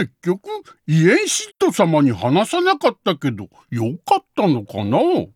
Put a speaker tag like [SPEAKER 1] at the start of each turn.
[SPEAKER 1] 結局イエンシッド様に話さなかったけどよかったのかな。